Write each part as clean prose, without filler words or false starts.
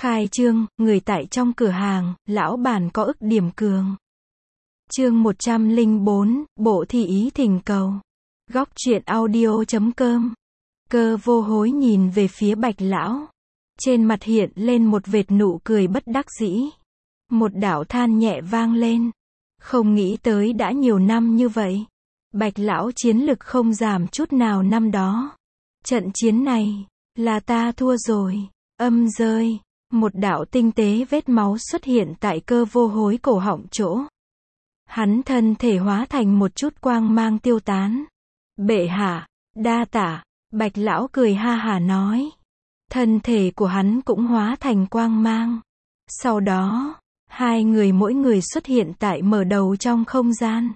Khai trương, người tại trong cửa hàng, lão bản có ức điểm cường. Chương 104, bộ thị ý thỉnh cầu. Góc truyện audio.com. Cơ vô hối nhìn về phía Bạch lão. Trên mặt hiện lên một vệt nụ cười bất đắc dĩ. Một đạo than nhẹ vang lên. Không nghĩ tới đã nhiều năm như vậy. Bạch lão chiến lực không giảm chút nào năm đó. Trận chiến này, là ta thua rồi. Âm rơi. Một đạo tinh tế vết máu xuất hiện tại cơ vô hối cổ họng chỗ. Hắn thân thể hóa thành một chút quang mang tiêu tán. Bệ hạ, đa tạ, Bạch lão cười ha hả nói. Thân thể của hắn cũng hóa thành quang mang. Sau đó, hai người mỗi người xuất hiện tại mở đầu trong không gian.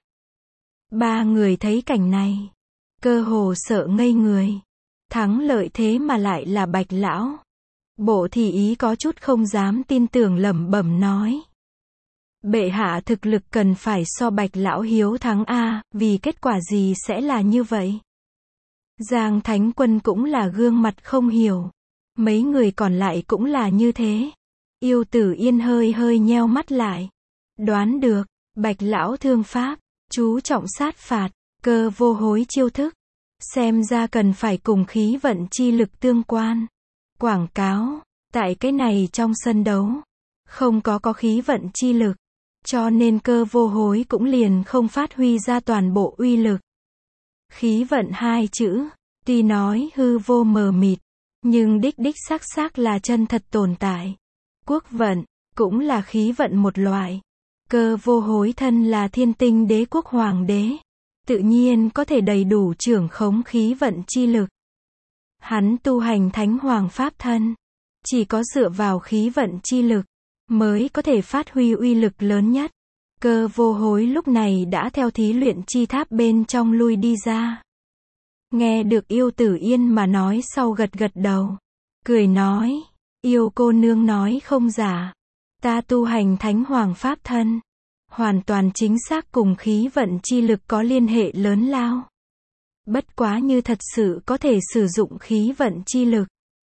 Ba người thấy cảnh này, cơ hồ sợ ngây người. Thắng lợi thế mà lại là Bạch lão. Bộ thị ý có chút không dám tin tưởng lẩm bẩm nói. Bệ hạ thực lực cần phải so Bạch lão hiếu thắng a, vì kết quả gì sẽ là như vậy? Giang Thánh Quân cũng là gương mặt không hiểu. Mấy người còn lại cũng là như thế. Yêu Tử Yên hơi hơi nheo mắt lại. Đoán được, Bạch lão thương pháp, chú trọng sát phạt, cơ vô hối chiêu thức. Xem ra cần phải cùng khí vận chi lực tương quan. Quảng cáo, tại cái này trong sân đấu, không có khí vận chi lực. Cho nên cơ vô hối cũng liền không phát huy ra toàn bộ uy lực. Khí vận hai chữ, tuy nói hư vô mờ mịt, nhưng đích xác là chân thật tồn tại. Quốc vận, cũng là khí vận một loại. Cơ vô hối thân là Thiên Tinh Đế quốc hoàng đế, tự nhiên có thể đầy đủ trưởng khống khí vận chi lực. Hắn tu hành Thánh Hoàng Pháp thân, chỉ có dựa vào khí vận chi lực, mới có thể phát huy uy lực lớn nhất. Cơ vô hối lúc này đã theo thí luyện chi tháp bên trong lui đi ra. Nghe được Yêu Tử Yên mà nói sau gật đầu. Cười nói, yêu cô nương nói không giả. Ta tu hành Thánh Hoàng Pháp thân. Hoàn toàn chính xác cùng khí vận chi lực có liên hệ lớn lao. Bất quá như thật sự có thể sử dụng khí vận chi lực.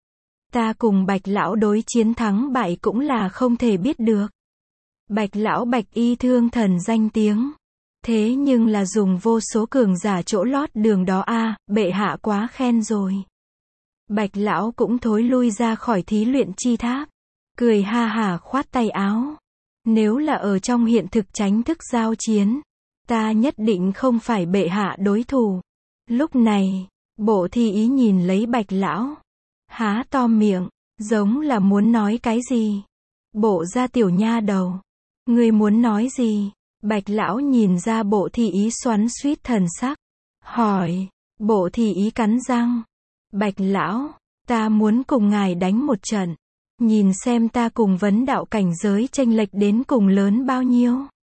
Ta cùng Bạch lão đối chiến thắng bại cũng là không thể biết được. Bạch lão Bạch y thương thần danh tiếng. Thế nhưng là dùng vô số cường giả chỗ lót đường đó a, bệ hạ quá khen rồi. Bạch lão cũng thối lui ra khỏi thí luyện chi tháp. Cười ha hả khoát tay áo. Nếu là ở trong hiện thực tránh thức giao chiến, ta nhất định không phải bệ hạ đối thủ. Lúc này, bộ thị ý nhìn lấy Bạch lão. Há to miệng, giống là muốn nói cái gì. Bộ ra tiểu nha đầu. Ngươi muốn nói gì? Bạch lão nhìn ra bộ thị ý xoắn xuýt thần sắc. Hỏi, bộ thị ý cắn răng. Bạch lão, ta muốn cùng ngài đánh một trận. Nhìn xem ta cùng vấn đạo cảnh giới chênh lệch đến cùng lớn bao nhiêu.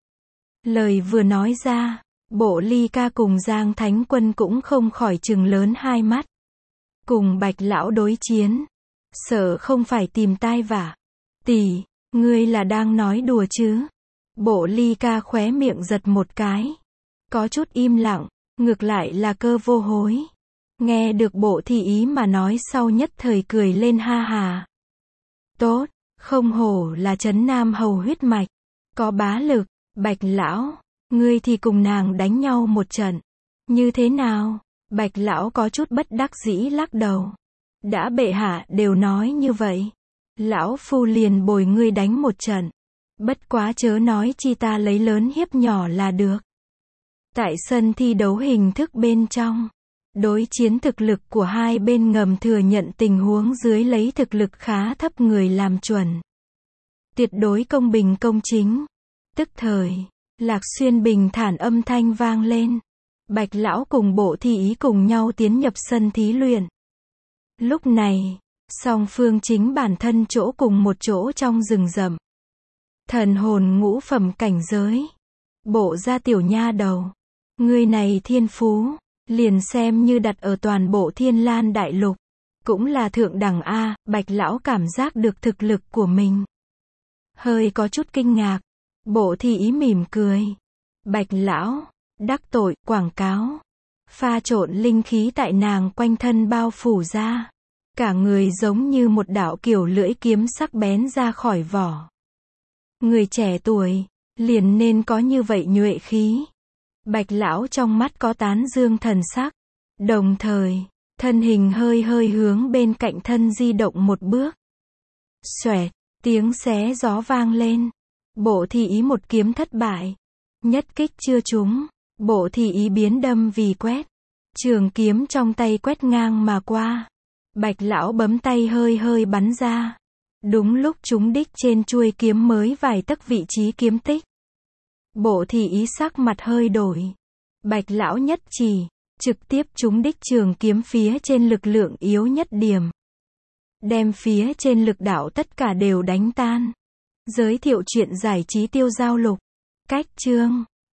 Lời vừa nói ra, bộ Ly Ca cùng Giang Thánh Quân cũng không khỏi trừng lớn hai mắt. Cùng Bạch lão đối chiến, sợ không phải tìm tai vạ. Tỷ, ngươi là đang nói đùa chứ? Bộ Ly Ca khóe miệng giật một cái. Có chút im lặng, ngược lại là cơ vô hối. Nghe được bộ thị ý mà nói sau nhất thời cười lên ha hà. Tốt, không hổ là Trấn Nam hầu huyết mạch. Có bá lực, Bạch lão, ngươi thì cùng nàng đánh nhau một trận. Như thế nào? Bạch lão có chút bất đắc dĩ lắc đầu. Đã bệ hạ đều nói như vậy. Lão phu liền bồi ngươi đánh một trận. Bất quá chớ nói chi ta lấy lớn hiếp nhỏ là được. Tại sân thi đấu hình thức bên trong, đối chiến thực lực của hai bên ngầm thừa nhận tình huống dưới lấy thực lực khá thấp người làm chuẩn. Tuyệt đối công bình công chính. Tức thời, Lạc Xuyên bình thản âm thanh vang lên. Bạch lão cùng bộ thị ý cùng nhau tiến nhập sân thí luyện. Lúc này, song phương chính bản thân chỗ cùng một chỗ trong rừng rậm. Thần hồn ngũ phẩm cảnh giới. Bộ ra tiểu nha đầu. Người này thiên phú, liền xem như đặt ở toàn bộ Thiên Lan đại lục. Cũng là thượng đẳng a. Bạch lão cảm giác được thực lực của mình. Hơi có chút kinh ngạc. Bộ thị ý mỉm cười. Bạch lão, đắc tội, quảng cáo. Pha trộn linh khí tại nàng quanh thân bao phủ ra. Cả người giống như một đạo kiểu lưỡi kiếm sắc bén ra khỏi vỏ. Người trẻ tuổi, liền nên có như vậy nhuệ khí. Bạch lão trong mắt có tán dương thần sắc. Đồng thời, thân hình hơi hơi hướng bên cạnh thân di động một bước. Xoẹt, tiếng xé gió vang lên. Bộ thị ý một kiếm thất bại. Nhất kích chưa trúng. Bộ thị ý biến đâm vì quét. Trường kiếm trong tay quét ngang mà qua. Bạch lão bấm tay hơi hơi bắn ra. Đúng lúc trúng đích trên chuôi kiếm mới vài tấc vị trí kiếm tích. Bộ thị ý sắc mặt hơi đổi. Bạch lão nhất chỉ, trực tiếp trúng đích trường kiếm phía trên lực lượng yếu nhất điểm. Đem phía trên lực đạo tất cả đều đánh tan. Giới thiệu truyện giải trí Tiêu Giao Lục. Cách chương